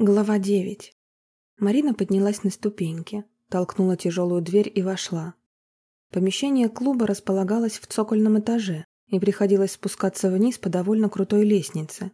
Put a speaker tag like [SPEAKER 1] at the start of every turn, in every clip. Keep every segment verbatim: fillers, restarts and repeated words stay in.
[SPEAKER 1] Глава девять. Марина поднялась на ступеньки, толкнула тяжелую дверь и вошла. Помещение клуба располагалось в цокольном этаже, и приходилось спускаться вниз по довольно крутой лестнице.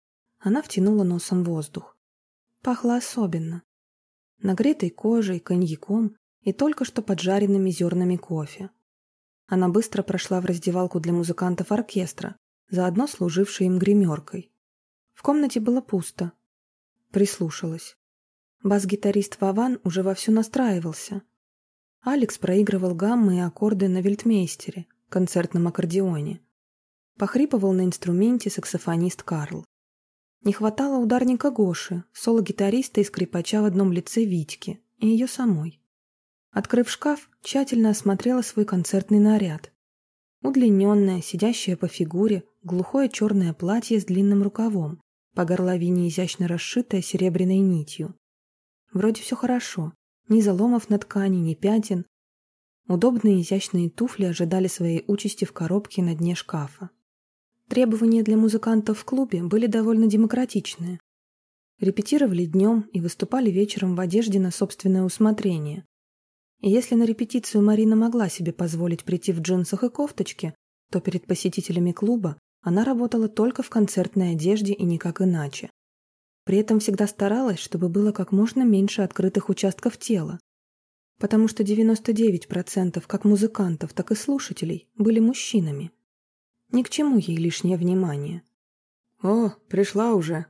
[SPEAKER 1] Она втянула носом воздух. Пахло особенно. Нагретой кожей, коньяком и только что поджаренными зернами кофе. Она быстро прошла в раздевалку для музыкантов оркестра, заодно служившей им гримеркой. В комнате было пусто. Прислушалась. Бас-гитарист Вован уже вовсю настраивался. Алекс проигрывал гаммы и аккорды на вельтмейстере, концертном аккордеоне. Похрипывал на инструменте саксофонист Карл. Не хватало ударника Гоши, соло-гитариста и скрипача в одном лице Витьки, и ее самой. Открыв шкаф, тщательно осмотрела свой концертный наряд. Удлиненное, сидящее по фигуре, глухое черное платье с длинным рукавом, по горловине изящно расшитая серебряной нитью. Вроде все хорошо, ни заломов на ткани, ни пятен. Удобные изящные туфли ожидали своей участи в коробке на дне шкафа. Требования для музыкантов в клубе были довольно демократичные. Репетировали днем и выступали вечером в одежде на собственное усмотрение. И если на репетицию Марина могла себе позволить прийти в джинсах и кофточке, то перед посетителями клуба она работала только в концертной одежде и никак иначе. При этом всегда старалась, чтобы было как можно меньше открытых участков тела, потому что девяносто девять процентов как музыкантов, так и слушателей были мужчинами. Ни к чему ей лишнее внимание. «О, пришла уже!»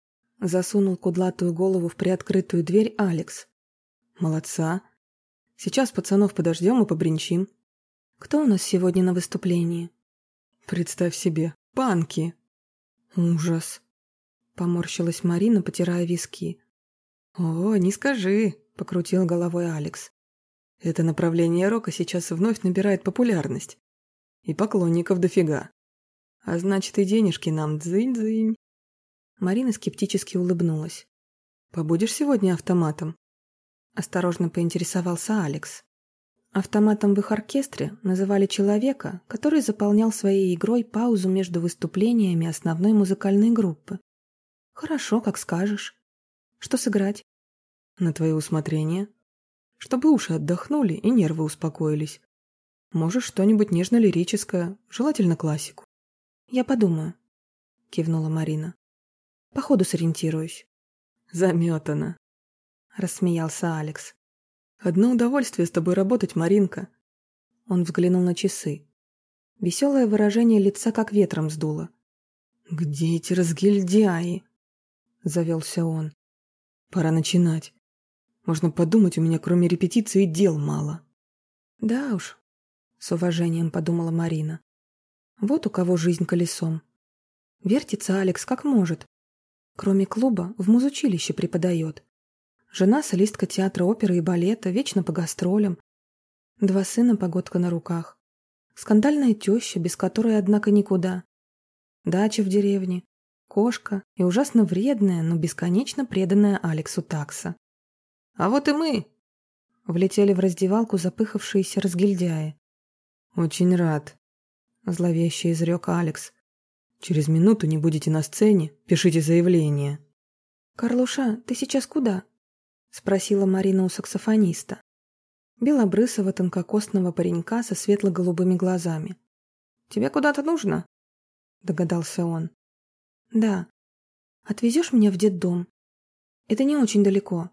[SPEAKER 1] Засунул кудлатую голову в приоткрытую дверь Алекс. «Молодца! Сейчас пацанов подождем и побринчим». «Кто у нас сегодня на выступлении?» «Представь себе, панки!» «Ужас!» — поморщилась Марина, потирая виски. «О, не скажи!» — покрутил головой Алекс. «Это направление рока сейчас вновь набирает популярность. И поклонников дофига. А значит, и денежки нам дзынь-дзынь». Марина скептически улыбнулась. «Побудешь сегодня автоматом?» Осторожно поинтересовался Алекс. Автоматом в их оркестре называли человека, который заполнял своей игрой паузу между выступлениями основной музыкальной группы. «Хорошо, как скажешь. Что сыграть?» «На твое усмотрение. Чтобы уши отдохнули и нервы успокоились. Можешь что-нибудь нежно-лирическое, желательно классику». «Я подумаю», — кивнула Марина. «По ходу сориентируюсь».
[SPEAKER 2] «Заметано»,
[SPEAKER 1] — рассмеялся Алекс.
[SPEAKER 2] «Одно удовольствие с тобой работать, Маринка».
[SPEAKER 1] Он взглянул на часы. Веселое выражение лица как ветром сдуло.
[SPEAKER 2] «Где эти разгильдяи?» — завелся он. «Пора начинать. Можно подумать, у меня кроме репетиции дел мало».
[SPEAKER 1] «Да уж», — с уважением подумала Марина. «Вот у кого жизнь колесом. Вертится Алекс как может. Кроме клуба, в музучилище преподает. Жена солистка театра оперы и балета, вечно по гастролям. Два сына, погодка на руках. Скандальная теща, без которой, однако, никуда. Дача в деревне. Кошка и ужасно вредная, но бесконечно преданная Алексу такса.
[SPEAKER 2] «А вот и мы!»
[SPEAKER 1] Влетели в раздевалку запыхавшиеся разгильдяи.
[SPEAKER 2] «Очень рад», — зловеще изрек Алекс. «Через минуту не будете на сцене, пишите заявление».
[SPEAKER 1] «Карлуша, ты сейчас куда?» — спросила Марина у саксофониста. Белобрысого тонкокостного паренька со светло-голубыми глазами.
[SPEAKER 2] «Тебе куда-то нужно?»
[SPEAKER 1] — догадался он. «Да. Отвезешь меня в детдом? Это не очень далеко».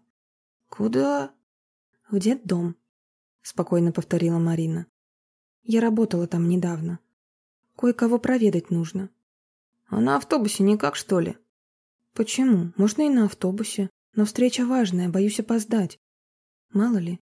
[SPEAKER 2] «Куда?»
[SPEAKER 1] «В детдом», — спокойно повторила Марина. «Я работала там недавно. Кое-кого проведать нужно».
[SPEAKER 2] «А на автобусе никак, что ли?»
[SPEAKER 1] «Почему? Можно и на автобусе. Но встреча важная, боюсь опоздать. Мало ли.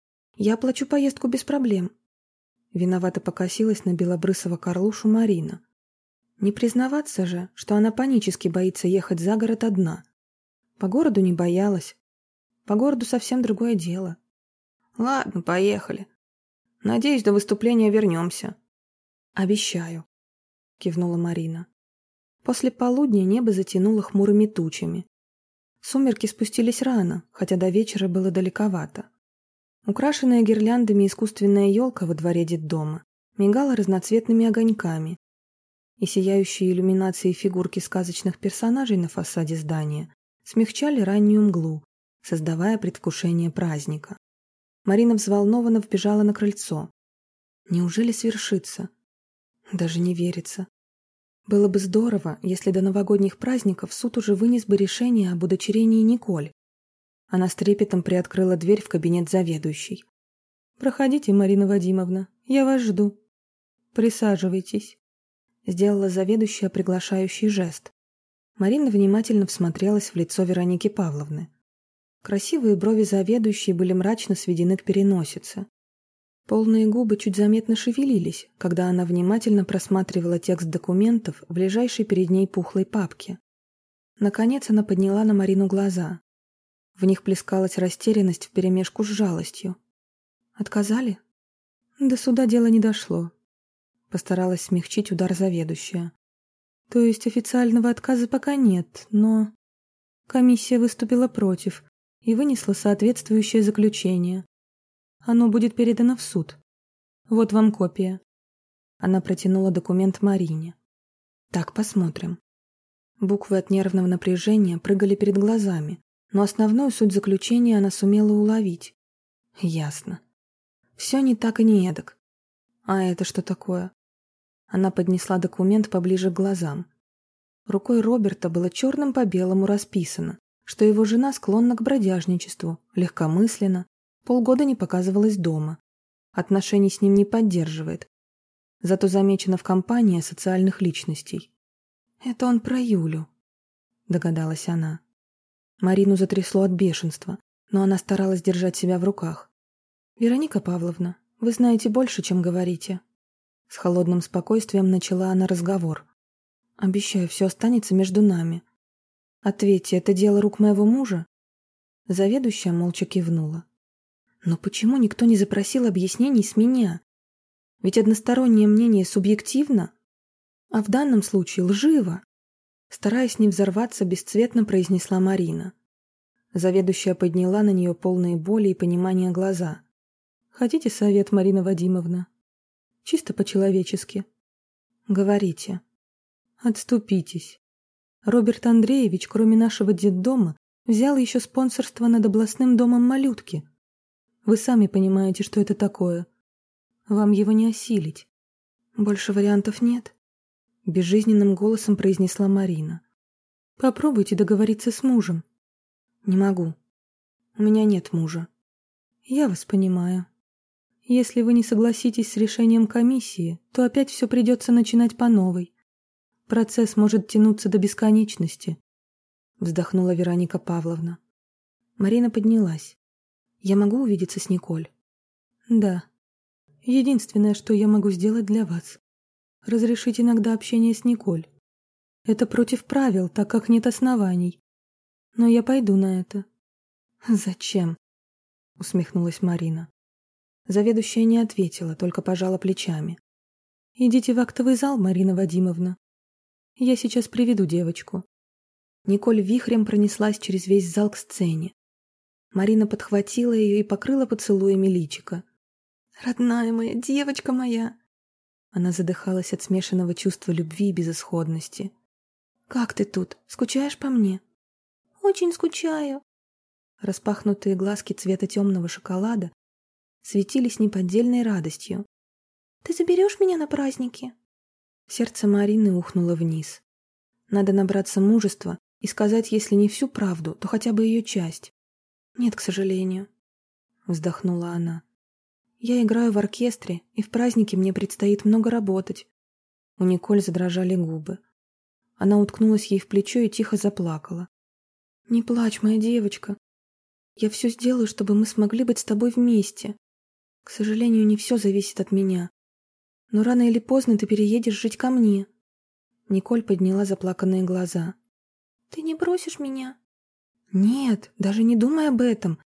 [SPEAKER 1] Я оплачу поездку без проблем». Виновато покосилась на белобрысого Карлушу Марина. Не признаваться же, что она панически боится ехать за город одна. По городу не боялась. По городу совсем другое дело.
[SPEAKER 2] «Ладно, поехали. Надеюсь, до выступления вернемся».
[SPEAKER 1] «Обещаю», — кивнула Марина. После полудня небо затянуло хмурыми тучами. Сумерки спустились рано, хотя до вечера было далековато. Украшенная гирляндами искусственная елка во дворе детдома мигала разноцветными огоньками, и сияющие иллюминацией фигурки сказочных персонажей на фасаде здания смягчали раннюю мглу, создавая предвкушение праздника. Марина взволнованно вбежала на крыльцо. Неужели свершится? Даже не верится. Было бы здорово, если до новогодних праздников суд уже вынес бы решение об удочерении Николь. Она с трепетом приоткрыла дверь в кабинет заведующей. «Проходите, Марина Вадимовна, я вас жду. Присаживайтесь», — сделала заведующая приглашающий жест. Марина внимательно всмотрелась в лицо Вероники Павловны. Красивые брови заведующей были мрачно сведены к переносице. Полные губы чуть заметно шевелились, когда она внимательно просматривала текст документов в лежащей перед ней пухлой папке. Наконец она подняла на Марину глаза. В них плескалась растерянность вперемешку с жалостью. «Отказали?» «До суда дело не дошло», — постаралась смягчить удар заведующая. «То есть официального отказа пока нет, но...» Комиссия выступила против и вынесла соответствующее заключение. Оно будет передано в суд. Вот вам копия. Она протянула документ Марине. Так, посмотрим. Буквы от нервного напряжения прыгали перед глазами, но основную суть заключения она сумела уловить. Ясно. Все не так и не эдак. А это что такое? Она поднесла документ поближе к глазам. Рукой Роберта было черным по белому расписано, что его жена склонна к бродяжничеству, легкомысленно, полгода не показывалась дома, отношений с ним не поддерживает, зато замечена в компании социальных личностей. «Это он про Юлю», — догадалась она. Марину затрясло от бешенства, но она старалась держать себя в руках. «Вероника Павловна, вы знаете больше, чем говорите». С холодным спокойствием начала она разговор. «Обещаю, все останется между нами. Ответьте, это дело рук моего мужа?» Заведующая молча кивнула. «Но почему никто не запросил объяснений с меня? Ведь одностороннее мнение субъективно, а в данном случае лживо», стараясь не взорваться, бесцветно произнесла Марина. Заведующая подняла на нее полные боли и понимания глаза. «Хотите совет, Марина Вадимовна? Чисто по-человечески. Говорите. Отступитесь. Роберт Андреевич, кроме нашего детдома, взял еще спонсорство над областным домом малютки. Вы сами понимаете, что это такое. Вам его не осилить. Больше вариантов нет?» Безжизненным голосом произнесла Марина. «Попробуйте договориться с мужем». «Не могу. У меня нет мужа». «Я вас понимаю. Если вы не согласитесь с решением комиссии, то опять все придется начинать по новой. Процесс может тянуться до бесконечности», вздохнула Вероника Павловна. Марина поднялась. «Я могу увидеться с Николь?» «Да. Единственное, что я могу сделать для вас. Разрешить иногда общение с Николь. Это против правил, так как нет оснований. Но я пойду на это». «Зачем?» — усмехнулась Марина. Заведующая не ответила, только пожала плечами. «Идите в актовый зал, Марина Вадимовна. Я сейчас приведу девочку». Николь вихрем пронеслась через весь зал к сцене. Марина подхватила ее и покрыла поцелуями личика. «Родная моя, девочка моя!» Она задыхалась от смешанного чувства любви и безысходности. «Как ты тут? Скучаешь по мне?» «Очень скучаю». Распахнутые глазки цвета темного шоколада светились неподдельной радостью. «Ты заберешь меня на праздники?» Сердце Марины ухнуло вниз. Надо набраться мужества и сказать, если не всю правду, то хотя бы ее часть. «Нет, к сожалению», — вздохнула она. «Я играю в оркестре, и в празднике мне предстоит много работать». У Николь задрожали губы. Она уткнулась ей в плечо и тихо заплакала. «Не плачь, моя девочка. Я все сделаю, чтобы мы смогли быть с тобой вместе. К сожалению, не все зависит от меня. Но рано или поздно ты переедешь жить ко мне». Николь подняла заплаканные глаза. «Ты не бросишь меня?» «Нет, даже не думай об этом.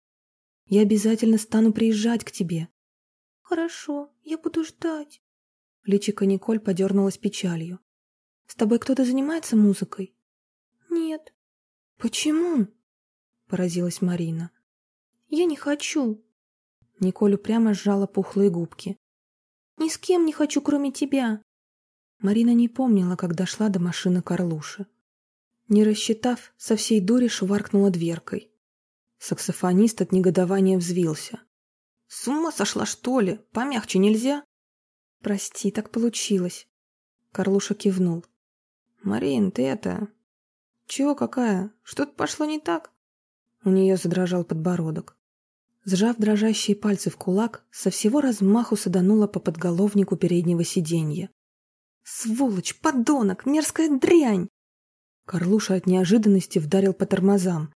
[SPEAKER 1] Я обязательно стану приезжать к тебе». «Хорошо, я буду ждать». Личико Николь подернулось печалью. «С тобой кто-то занимается музыкой?» «Нет». «Почему?» — поразилась Марина. «Я не хочу». Николь упрямо сжала пухлые губки. «Ни с кем не хочу, кроме тебя». Марина не помнила, как дошла до машины Карлуши. Не рассчитав, со всей дури шваркнула дверкой. Саксофонист от негодования взвился. «С ума сошла, что ли? Помягче нельзя?» «Прости, так получилось». Карлуша кивнул. «Марин, ты это...» «Чего какая? Что-то пошло не так?» У нее задрожал подбородок. Сжав дрожащие пальцы в кулак, со всего размаху саданула по подголовнику переднего сиденья. «Сволочь, подонок, мерзкая дрянь!» Карлуша от неожиданности вдарил по тормозам.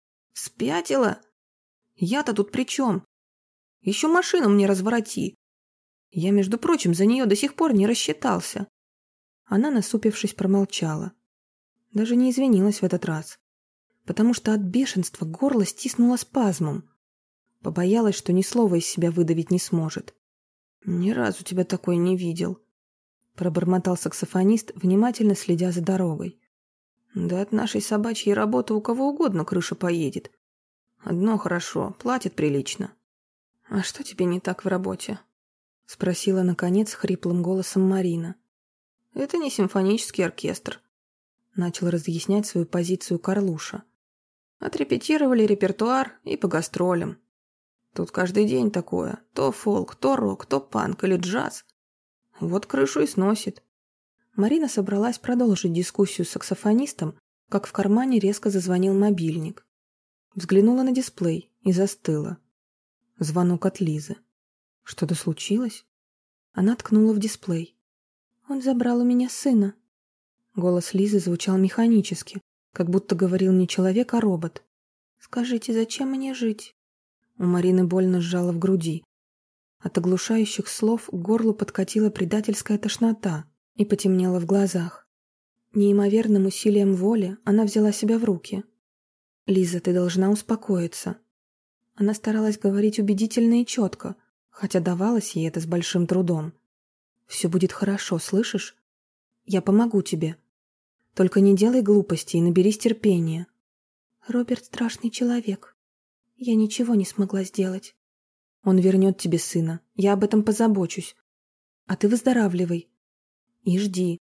[SPEAKER 1] «Спятила? Я-то тут при чем? Еще машину мне развороти. Я, между прочим, за нее до сих пор не рассчитался». Она, насупившись, промолчала. Даже не извинилась в этот раз, потому что от бешенства горло стиснуло спазмом. Побоялась, что ни слова из себя выдавить не сможет. «Ни разу тебя такой не видел», — пробормотал саксофонист, внимательно следя за дорогой. «Да от нашей собачьей работы у кого угодно крыша поедет. Одно хорошо, платит прилично». «А что тебе не так в работе?» — спросила, наконец, хриплым голосом Марина. «Это не симфонический оркестр», — начал разъяснять свою позицию Карлуша. «Отрепетировали репертуар и по гастролям. Тут каждый день такое. То фолк, то рок, то панк или джаз. Вот крышу и сносит». Марина собралась продолжить дискуссию с саксофонистом, как в кармане резко зазвонил мобильник. Взглянула на дисплей и застыла. Звонок от Лизы. Что-то случилось? Она ткнула в дисплей. «Он забрал у меня сына». Голос Лизы звучал механически, как будто говорил не человек, а робот. «Скажите, зачем мне жить?» У Марины больно сжало в груди. От оглушающих слов к горлу подкатила предательская тошнота и потемнело в глазах. Неимоверным усилием воли она взяла себя в руки. «Лиза, ты должна успокоиться». Она старалась говорить убедительно и четко, хотя давалось ей это с большим трудом. «Все будет хорошо, слышишь? Я помогу тебе. Только не делай глупостей и наберись терпения». «Роберт страшный человек. Я ничего не смогла сделать». «Он вернет тебе сына. Я об этом позабочусь. А ты выздоравливай. И жди.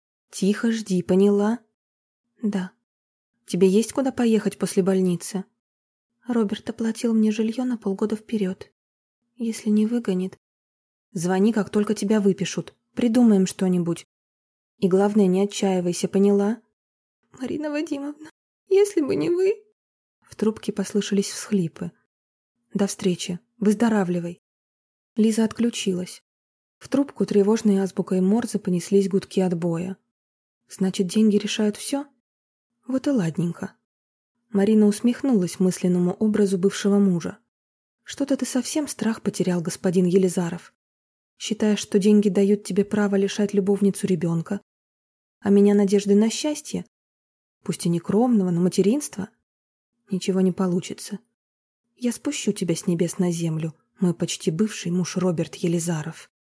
[SPEAKER 1] Тихо жди, поняла?» «Да». «Тебе есть куда поехать после больницы?» «Роберт оплатил мне жилье на полгода вперед. Если не выгонит...» «Звони, как только тебя выпишут. Придумаем что-нибудь. И главное, не отчаивайся, поняла?» «Марина Вадимовна, если бы не вы...» В трубке послышались всхлипы. «До встречи. Выздоравливай». Лиза отключилась. В трубку тревожной азбукой Морзе понеслись гудки отбоя. «Значит, деньги решают все?» Вот и ладненько. Марина усмехнулась мысленному образу бывшего мужа. «Что-то ты совсем страх потерял, господин Елизаров. Считаешь, что деньги дают тебе право лишать любовницу ребенка? А меня надежды на счастье? Пусть и не кровного, но материнства? Ничего не получится. Я спущу тебя с небес на землю, мой почти бывший муж Роберт Елизаров».